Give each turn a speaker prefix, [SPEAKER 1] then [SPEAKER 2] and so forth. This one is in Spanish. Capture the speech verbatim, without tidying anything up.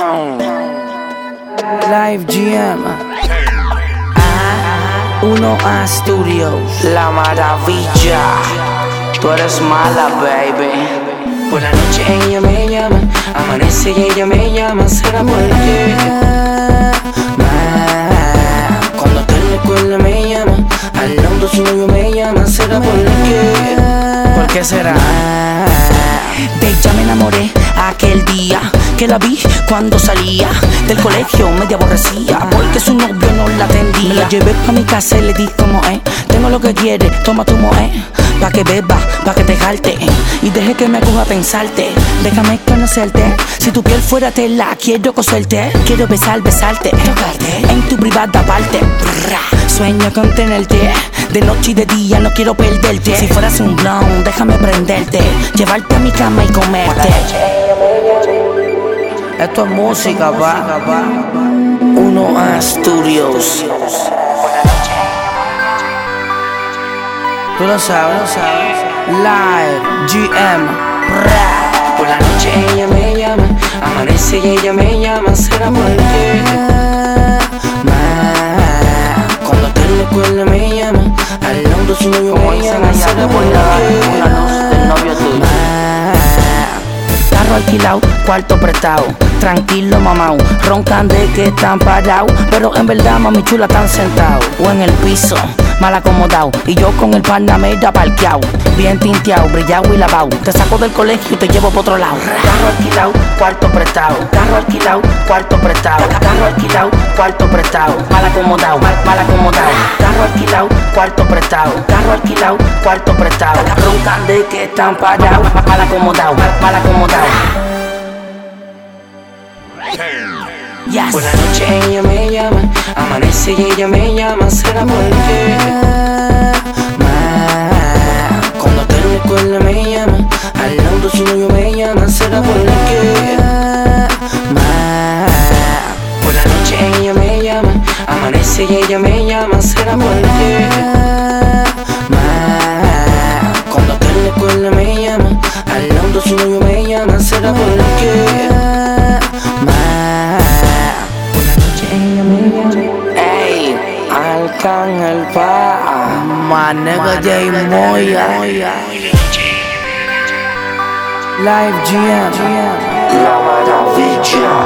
[SPEAKER 1] Live G M. Uno A Studios.
[SPEAKER 2] La maravilla. Tú eres mala, baby. Por la noche ella me llama, amanece y ella me llama. ¿Será por qué? Cuando te recuerda me llama, al lado suyo me llama. ¿Será por qué?
[SPEAKER 1] ¿Por qué será?
[SPEAKER 2] De ella me enamoré aquel día que la vi cuando salía del colegio, media aborrecía porque su novio no la atendía. Me la llevé pa' mi casa y le di como es: tengo lo que quieres, toma tu moe, pa' que beba, pa' que te jalte y deje que me coja a pensarte. Déjame conocerte, si tu piel fuera tela, quiero coserte. Quiero besar, besarte, tocarte en tu privada parte. Sueño con tenerte de noche y de día, no quiero perderte. Si fueras un blonde, déjame prenderte, llevarte a mi cama y comerte.
[SPEAKER 1] Esto es música, pa.
[SPEAKER 2] Uno A Studios.
[SPEAKER 1] Tú lo sabes, lo sabes. Live G M.
[SPEAKER 2] Por la noche ella me llama, amanece y ella me llama. ¿Será por qué? Cuando te recuerda me llama, al lado suyo me llama. ¿Será por qué?
[SPEAKER 1] Del novio tuyo.
[SPEAKER 2] Carro alquilado, cuarto prestado, tranquilo mamao, roncan de que están parados, pero en verdad mami chula están sentados o en el piso, mal acomodado, y yo con el panamera parqueado, bien tinteado, brillado y lavado. Te saco del colegio y te llevo por otro lado. Carro alquilado, cuarto prestado, carro alquilado, cuarto prestado, carro alquilado, cuarto prestado, mal acomodado, mal, mal acomodado. Carro alquilado, cuarto prestado, carro alquilado, cuarto prestado, roncan de que están parados, mal acomodado, mal, mal acomodado. Yes. Por la noche ella me llama, amanece y ella me llama. ¿Será por qué? Cuando te recuerda me llama, al lado suyo me llama. ¿Será por qué? Por la noche ella me llama, amanece y ella me llama. ¿Será por qué? Cuando te recuerda me llama, al lado suyo me llama. ¿Será por qué? Ey, Arcángel Pa,
[SPEAKER 1] My nigga J Moya. Live G M.
[SPEAKER 2] La maravilla.